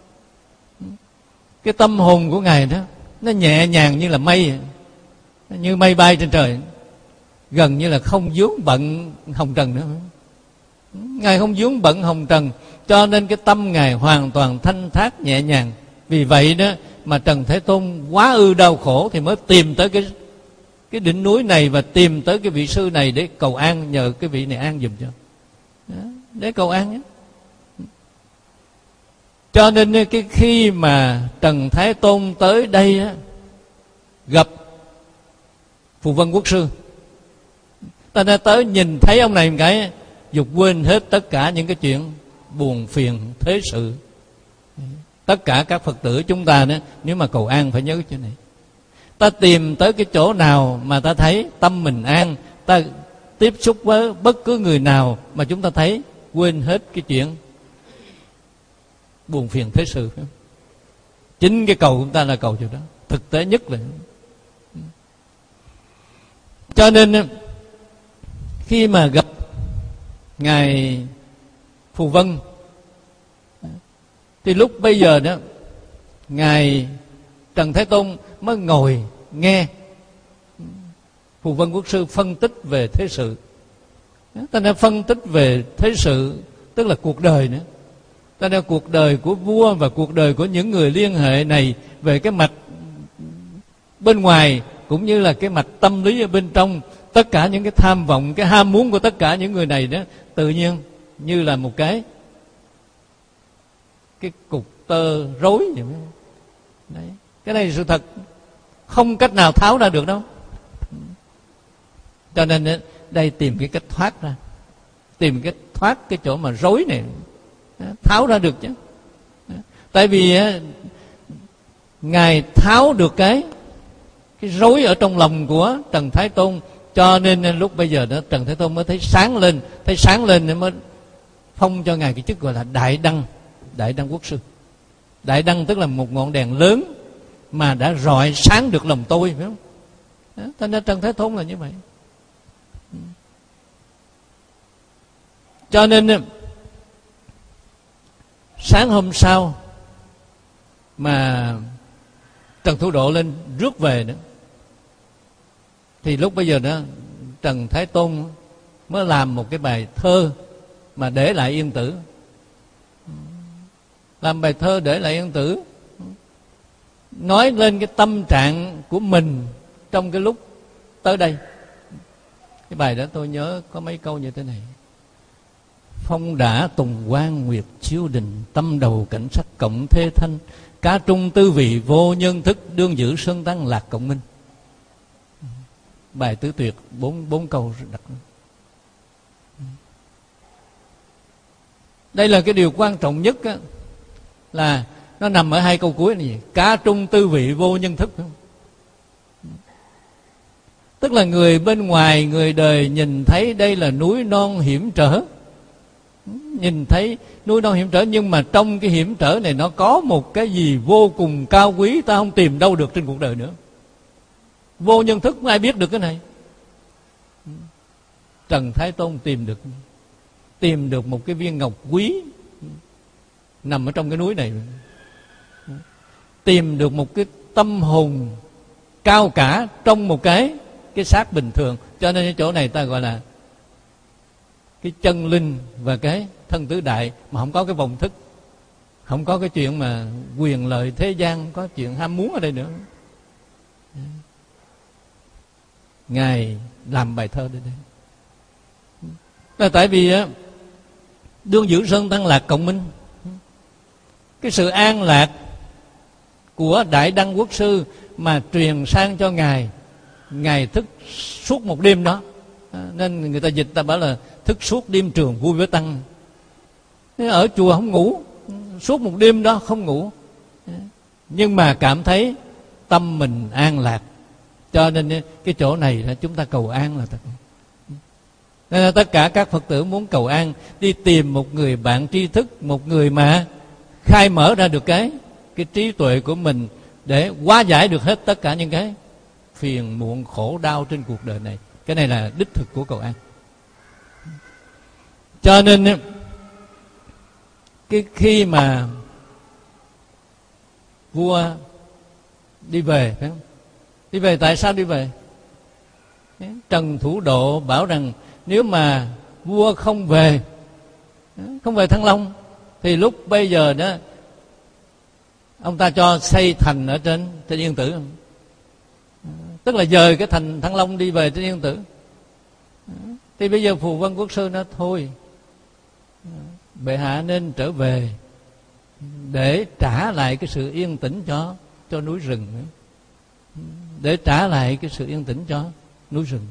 Cái tâm hồn của ngài đó nó nhẹ nhàng như là mây, như mây bay trên trời, gần như là không vướng bận hồng trần nữa. Ngài không vướng bận hồng trần, cho nên cái tâm ngài hoàn toàn thanh thát nhẹ nhàng. Vì vậy đó mà Trần Thế Tôn quá ư đau khổ thì mới tìm tới cái cái đỉnh núi này và tìm tới cái vị sư này để cầu an, nhờ cái vị này an giùm cho. Đó, để cầu an nhé. Cho nên cái khi mà Trần Thái Tôn tới đây á, gặp Phù Vân Quốc Sư, ta đã tới nhìn thấy ông này một cái dục quên hết tất cả những cái chuyện buồn phiền thế sự. Tất cả các Phật tử chúng ta đó, nếu mà cầu an phải nhớ cái chuyện này. Ta tìm tới cái chỗ nào mà ta thấy tâm mình an, ta tiếp xúc với bất cứ người nào mà chúng ta thấy quên hết cái chuyện buồn phiền thế sự. Chính cái cầu của chúng ta là cầu chỗ đó, thực tế nhất là. Cho nên khi mà gặp ngài Phù Vân thì lúc bây giờ đó ngài Trần Thái Tôn mới ngồi nghe Phù Vân Quốc Sư phân tích về thế sự. Ta đã phân tích về thế sự, tức là cuộc đời nữa. Ta đã cuộc đời của vua và cuộc đời của những người liên hệ này về cái mặt bên ngoài cũng như là cái mặt tâm lý ở bên trong. Tất cả những cái tham vọng, cái ham muốn của tất cả những người này đó tự nhiên như là một cái cái cục tơ rối vậy. Đấy. Cái này là sự thật, không cách nào tháo ra được đâu. Cho nên đây tìm cái cách thoát ra, tìm cái thoát cái chỗ mà rối này. Tháo ra được chứ. Tại vì Ngài tháo được cái cái rối ở trong lòng của Trần Thái Tôn, cho nên lúc bây giờ đó Trần Thái Tôn mới thấy sáng lên, thấy sáng lên nên mới phong cho Ngài cái chức gọi là Đại Đăng, Đại Đăng Quốc Sư. Đại Đăng tức là một ngọn đèn lớn mà đã rọi sáng được lòng tôi, phải không? Đó, cho nên Trần Thái Tôn là như vậy. Cho nên sáng hôm sau mà Trần Thủ Độ lên rước về nữa, thì lúc bây giờ đó Trần Thái Tôn mới làm một cái bài thơ mà để lại Yên Tử. Làm bài thơ để lại Yên Tử, nói lên cái tâm trạng của mình trong cái lúc tới đây. Cái bài đó tôi nhớ có mấy câu như thế này: phong đã tùng quang nguyệt chiếu đình, tâm đầu cảnh sắc cộng thê thanh, cá trung tư vị vô nhân thức, đương giữ sơn tăng lạc cộng minh. Bài tứ tuyệt bốn bốn câu đặt. Đây là cái điều quan trọng nhất á, là nó nằm ở hai câu cuối này: cá trung tư vị vô nhân thức. Tức là người bên ngoài, người đời nhìn thấy đây là núi non hiểm trở, nhìn thấy núi non hiểm trở, nhưng mà trong cái hiểm trở này nó có một cái gì vô cùng cao quý, ta không tìm đâu được trên cuộc đời nữa. Vô nhân thức, không ai biết được cái này. Trần Thái Tôn tìm được, tìm được một cái viên ngọc quý nằm ở trong cái núi này, tìm được một cái tâm hồn cao cả trong một cái cái xác bình thường. Cho nên cái chỗ này ta gọi là cái chân linh và cái thân tứ đại, mà không có cái vọng thức, không có cái chuyện mà quyền lợi thế gian, không có chuyện ham muốn ở đây nữa. Ngài làm bài thơ đây đây là tại vì á, đương giữ sơn tăng lạc cộng minh. Cái sự an lạc của Đại Đăng Quốc Sư mà truyền sang cho Ngài, Ngài thức suốt một đêm đó, nên người ta dịch ta bảo là thức suốt đêm trường vui với tăng. Ở chùa không ngủ, suốt một đêm đó không ngủ, nhưng mà cảm thấy tâm mình an lạc. Cho nên cái chỗ này là chúng ta cầu an là thật. Nên là tất cả các Phật tử muốn cầu an, đi tìm một người bạn tri thức, một người mà khai mở ra được cái cái trí tuệ của mình để hóa giải được hết tất cả những cái phiền muộn khổ đau trên cuộc đời này. Cái này là đích thực của cầu an. Cho nên cái khi mà vua đi về, phải không? Đi về tại sao đi về? Trần Thủ Độ bảo rằng nếu mà vua không về, không về Thăng Long, thì lúc bây giờ đó ông ta cho xây thành ở trên trên Yên Tử, tức là dời cái thành Thăng Long đi về trên Yên Tử. Thì bây giờ Phù Vân Quốc Sư nói thôi, bệ hạ nên trở về để trả lại cái sự yên tĩnh cho cho núi rừng, để trả lại cái sự yên tĩnh cho núi rừng.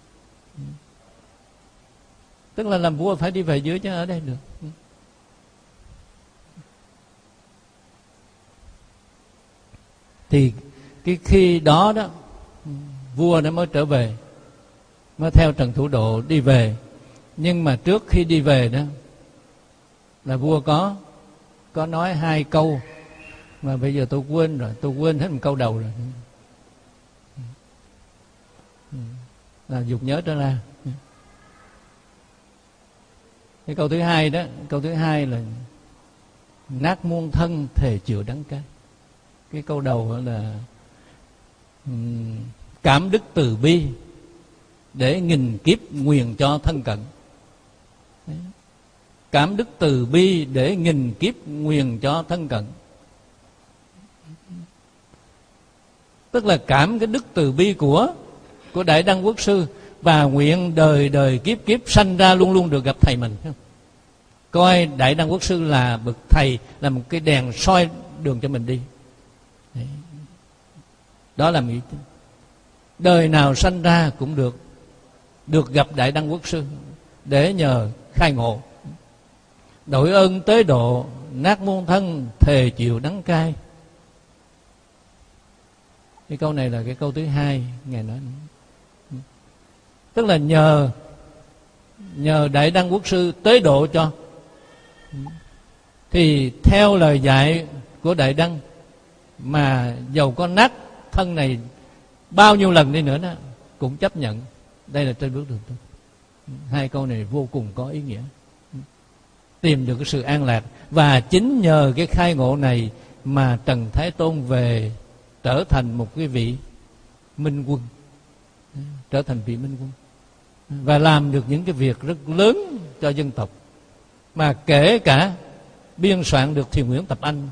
Tức là làm vua phải đi về dưới chứ ở đây được. Thì cái khi đó đó vua nó mới trở về, mới theo Trần Thủ Độ đi về. Nhưng mà trước khi đi về đó là vua có có nói hai câu mà bây giờ tôi quên rồi, tôi quên hết một câu đầu rồi, là dục nhớ trở ra. Cái câu thứ hai đó, câu thứ hai là nát muôn thân thề chịu đắng cay. Cái câu đầu là cảm đức từ bi để nghìn kiếp nguyền cho thân cận. Cảm đức từ bi để nghìn kiếp nguyền cho thân cận. Tức là cảm cái đức từ bi của của Đại Đăng Quốc Sư, và nguyện đời đời kiếp kiếp sanh ra luôn luôn được gặp thầy mình. Coi Đại Đăng Quốc Sư là bậc thầy, là một cái đèn soi đường cho mình đi. Đấy. Đó là nghĩ đời nào sanh ra cũng được được gặp Đại Đăng Quốc Sư để nhờ khai ngộ. đội ơn tế độ, nát muôn thân, thề chịu đắng cay. Cái câu này là cái câu thứ hai Ngài nói. Tức là nhờ nhờ Đại Đăng Quốc Sư tế độ cho, thì theo lời dạy của Đại Đăng, mà dầu có nát thân này bao nhiêu lần đi nữa đó cũng chấp nhận. Đây là trên bước đường tu. Hai câu này vô cùng có ý nghĩa. Tìm được cái sự an lạc. Và chính nhờ cái khai ngộ này mà Trần Thái Tôn về trở thành một cái vị minh quân, trở thành vị minh quân, và làm được những cái việc rất lớn cho dân tộc, mà kể cả biên soạn được Thiền Nguyễn Tập Anh.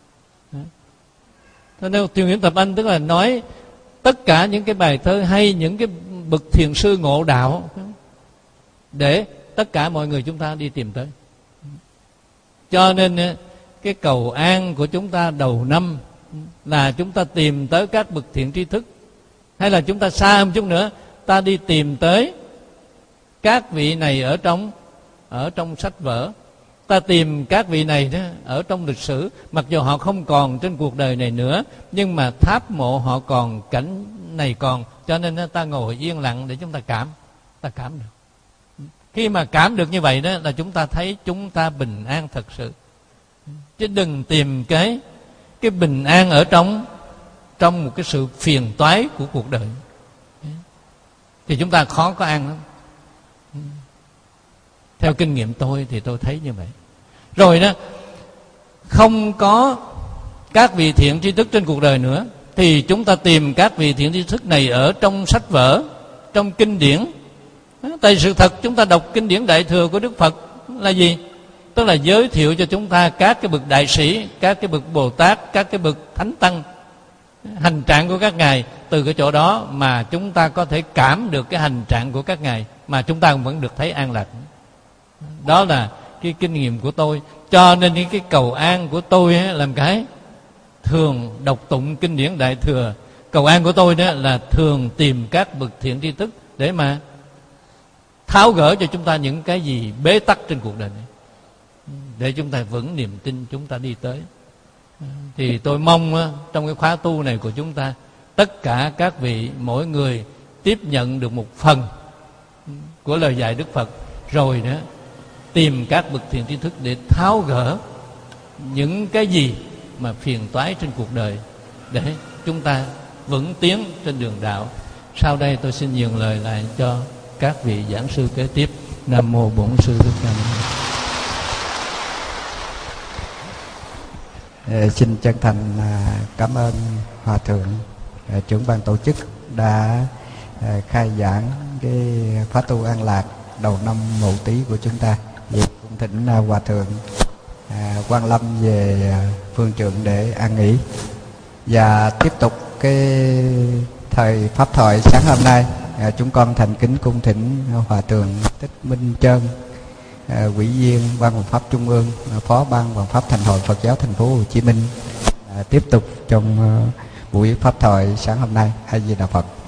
Thế nên Thiền Nguyễn Tập Anh tức là nói tất cả những cái bài thơ hay, những cái bậc thiền sư ngộ đạo, để tất cả mọi người chúng ta đi tìm tới. Cho nên cái cầu an của chúng ta đầu năm là chúng ta tìm tới các bậc thiện tri thức, hay là chúng ta xa một chút nữa, ta đi tìm tới các vị này ở trong ở trong sách vở, ta tìm các vị này đó ở trong lịch sử, mặc dù họ không còn trên cuộc đời này nữa, nhưng mà tháp mộ họ còn, cảnh này còn, cho nên ta ngồi yên lặng để chúng ta cảm, ta cảm được. Khi mà cảm được như vậy đó là chúng ta thấy chúng ta bình an thật sự. Chứ đừng tìm cái cái bình an ở trong trong một cái sự phiền toái của cuộc đời, thì chúng ta khó có an lắm. Theo kinh nghiệm tôi thì tôi thấy như vậy. Rồi đó, không có các vị thiện tri thức trên cuộc đời nữa, thì chúng ta tìm các vị thiện tri thức này ở trong sách vở, trong kinh điển. Tại sự thật chúng ta đọc kinh điển Đại Thừa của Đức Phật là gì? Tức là giới thiệu cho chúng ta các cái bậc đại sĩ, các cái bậc Bồ Tát, các cái bậc Thánh Tăng, hành trạng của các ngài. Từ cái chỗ đó mà chúng ta có thể cảm được cái hành trạng của các ngài, mà chúng ta vẫn được thấy an lạc. Đó là cái kinh nghiệm của tôi. Cho nên những cái cầu an của tôi ấy, làm cái thường đọc tụng kinh điển Đại Thừa. Cầu an của tôi đó là thường tìm các bậc thiện tri thức để mà tháo gỡ cho chúng ta những cái gì bế tắc trên cuộc đời này, để chúng ta vững niềm tin, chúng ta đi tới. Thì tôi mong á, trong cái khóa tu này của chúng ta, tất cả các vị, mỗi người tiếp nhận được một phần của lời dạy Đức Phật, rồi đó tìm các bậc thiện tri thức để tháo gỡ những cái gì mà phiền toái trên cuộc đời, để chúng ta vững tiến trên đường đạo. Sau đây tôi xin nhường lời lại cho các vị giảng sư kế tiếp. Nam mô Bổn Sư Thích Ca Mâu Ni. Xin chân thành cảm ơn Hòa Thượng trưởng ban tổ chức đã khai giảng cái khóa tu an lạc đầu năm Mậu Tý của chúng ta. Vậy cũng thỉnh Hòa Thượng Quang Lâm về phương trượng để an nghỉ. Và tiếp tục cái thời pháp thoại sáng hôm nay, À, chúng con thành kính cung thỉnh Hòa Thượng Thích Minh Trơn, à, Ủy viên Ban Hoằng Pháp Trung ương, à, Phó Ban Hoằng Pháp Thành hội Phật giáo Thành phố Hồ Chí Minh, à, tiếp tục trong uh, buổi pháp thoại sáng hôm nay. A Di Đà Phật.